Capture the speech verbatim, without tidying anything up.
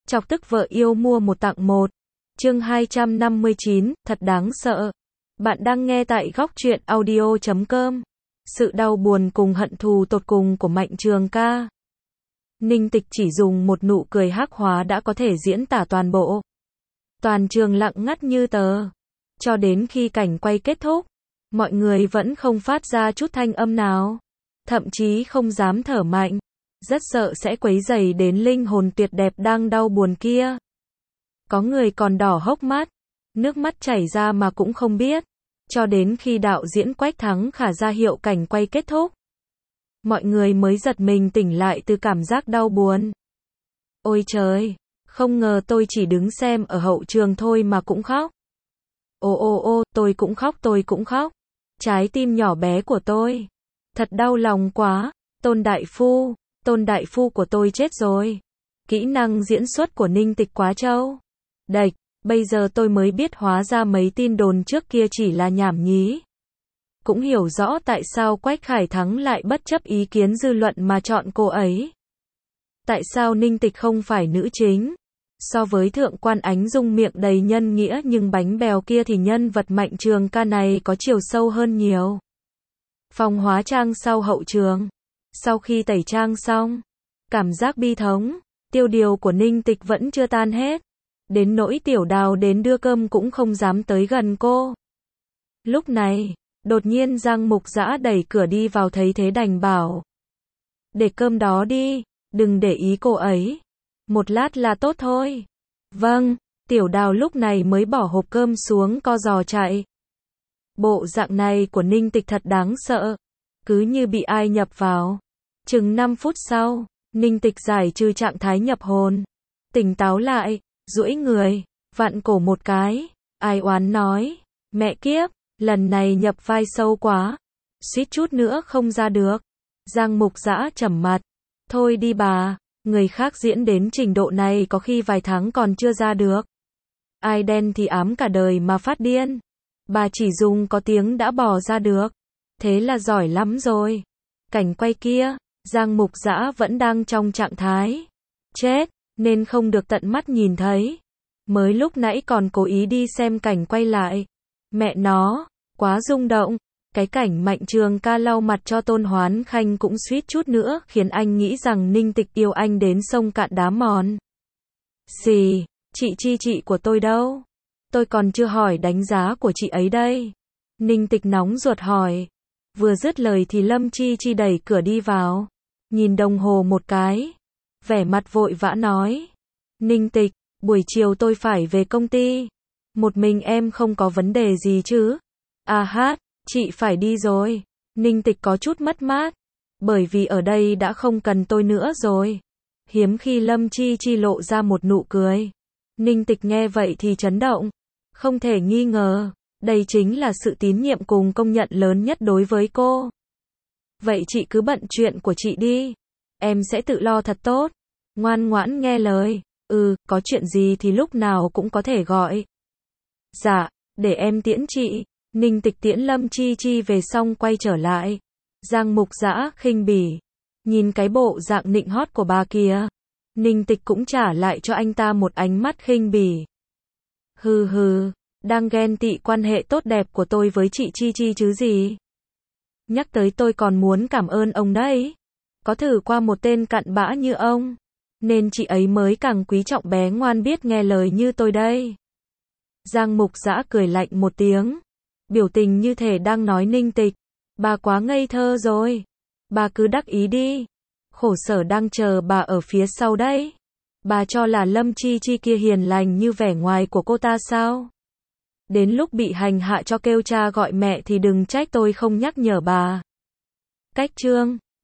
Chọc tức vợ yêu mua một tặng một. Chương hai trăm năm mươi chín, thật đáng sợ. Bạn đang nghe tại góc truyện audio chấm com. Sự đau buồn cùng hận thù tột cùng của Mạnh Trường Ca. Ninh Tịch chỉ dùng một nụ cười hắc hóa đã có thể diễn tả toàn bộ. Toàn trường lặng ngắt như tờ. Cho đến khi cảnh quay kết thúc, mọi người vẫn không phát ra chút thanh âm nào. Thậm chí không dám thở mạnh. Rất sợ sẽ quấy rầy đến linh hồn tuyệt đẹp đang đau buồn kia. Có người còn đỏ hốc mắt, nước mắt chảy ra mà cũng không biết. Cho đến khi đạo diễn Quách Thắng Khả ra hiệu cảnh quay kết thúc, mọi người mới giật mình tỉnh lại từ cảm giác đau buồn. Ôi trời, không ngờ tôi chỉ đứng xem ở hậu trường thôi mà cũng khóc. Ô ô ô, tôi cũng khóc tôi cũng khóc. Trái tim nhỏ bé của tôi. Thật đau lòng quá, Tôn Đại Phu. Tôn Đại Phu của tôi chết rồi. Kỹ năng diễn xuất của Ninh Tịch quá trâu. Đệch, bây giờ tôi mới biết hóa ra mấy tin đồn trước kia chỉ là nhảm nhí. Cũng hiểu rõ tại sao Quách Khải Thắng lại bất chấp ý kiến dư luận mà chọn cô ấy. Tại sao Ninh Tịch không phải nữ chính? So với thượng quan Ánh Dung miệng đầy nhân nghĩa nhưng bánh bèo kia thì nhân vật Mạnh Trường Ca này có chiều sâu hơn nhiều. Phòng hóa trang sau hậu trường. Sau khi tẩy trang xong, cảm giác bi thống, tiêu điều của Ninh Tịch vẫn chưa tan hết. Đến nỗi Tiểu Đào đến đưa cơm cũng không dám tới gần cô. Lúc này, đột nhiên Giang Mục Dã đẩy cửa đi vào thấy thế đành bảo. Để cơm đó đi, đừng để ý cô ấy. Một lát là tốt thôi. Vâng, Tiểu Đào lúc này mới bỏ hộp cơm xuống co giò chạy. Bộ dạng này của Ninh Tịch thật đáng sợ. Cứ như bị ai nhập vào. Chừng năm phút sau, Ninh Tịch giải trừ trạng thái nhập hồn. Tỉnh táo lại, duỗi người, vặn cổ một cái. Ai oán nói, mẹ kiếp, lần này nhập vai sâu quá. Suýt chút nữa không ra được. Giang Mục Dã trầm mặt. Thôi đi bà, người khác diễn đến trình độ này có khi vài tháng còn chưa ra được. Ai đen thì ám cả đời mà phát điên. Bà chỉ dùng có tiếng đã bỏ ra được. Thế là giỏi lắm rồi. Cảnh quay kia, Giang Mục Dã vẫn đang trong trạng thái chết, nên không được tận mắt nhìn thấy. Mới lúc nãy còn cố ý đi xem cảnh quay lại. Mẹ nó, quá rung động. Cái cảnh Mạnh Trường Ca lau mặt cho Tôn Hoán Khanh cũng suýt chút nữa khiến anh nghĩ rằng Ninh Tịch yêu anh đến sông cạn đá mòn. Xì, chị Chi chị của tôi đâu? Tôi còn chưa hỏi đánh giá của chị ấy đây. Ninh Tịch nóng ruột hỏi. Vừa dứt lời thì Lâm Chi Chi đẩy cửa đi vào. Nhìn đồng hồ một cái. Vẻ mặt vội vã nói. Ninh Tịch, buổi chiều tôi phải về công ty. Một mình em không có vấn đề gì chứ? À hát, chị phải đi rồi. Ninh Tịch có chút mất mát. Bởi vì ở đây đã không cần tôi nữa rồi. Hiếm khi Lâm Chi Chi lộ ra một nụ cười. Ninh Tịch nghe vậy thì chấn động. Không thể nghi ngờ. Đây chính là sự tín nhiệm cùng công nhận lớn nhất đối với cô. Vậy chị cứ bận chuyện của chị đi. Em sẽ tự lo thật tốt. Ngoan ngoãn nghe lời. Ừ, có chuyện gì thì lúc nào cũng có thể gọi. Dạ, để em tiễn chị. Ninh Tịch tiễn Lâm Chi Chi về xong quay trở lại. Giang Mục Dã khinh bỉ. Nhìn cái bộ dạng nịnh hót của bà kia. Ninh Tịch cũng trả lại cho anh ta một ánh mắt khinh bỉ. Hừ hừ. Đang ghen tị quan hệ tốt đẹp của tôi với chị Chi Chi chứ gì. Nhắc tới tôi còn muốn cảm ơn ông đấy. Có thử qua một tên cặn bã như ông. Nên chị ấy mới càng quý trọng bé ngoan biết nghe lời như tôi đây. Giang Mục Dã cười lạnh một tiếng. Biểu tình như thể đang nói Ninh Tịch. Bà quá ngây thơ rồi. Bà cứ đắc ý đi. Khổ sở đang chờ bà ở phía sau đấy. Bà cho là Lâm Chi Chi kia hiền lành như vẻ ngoài của cô ta sao? Đến lúc bị hành hạ cho kêu cha gọi mẹ thì đừng trách tôi không nhắc nhở bà. Cách chương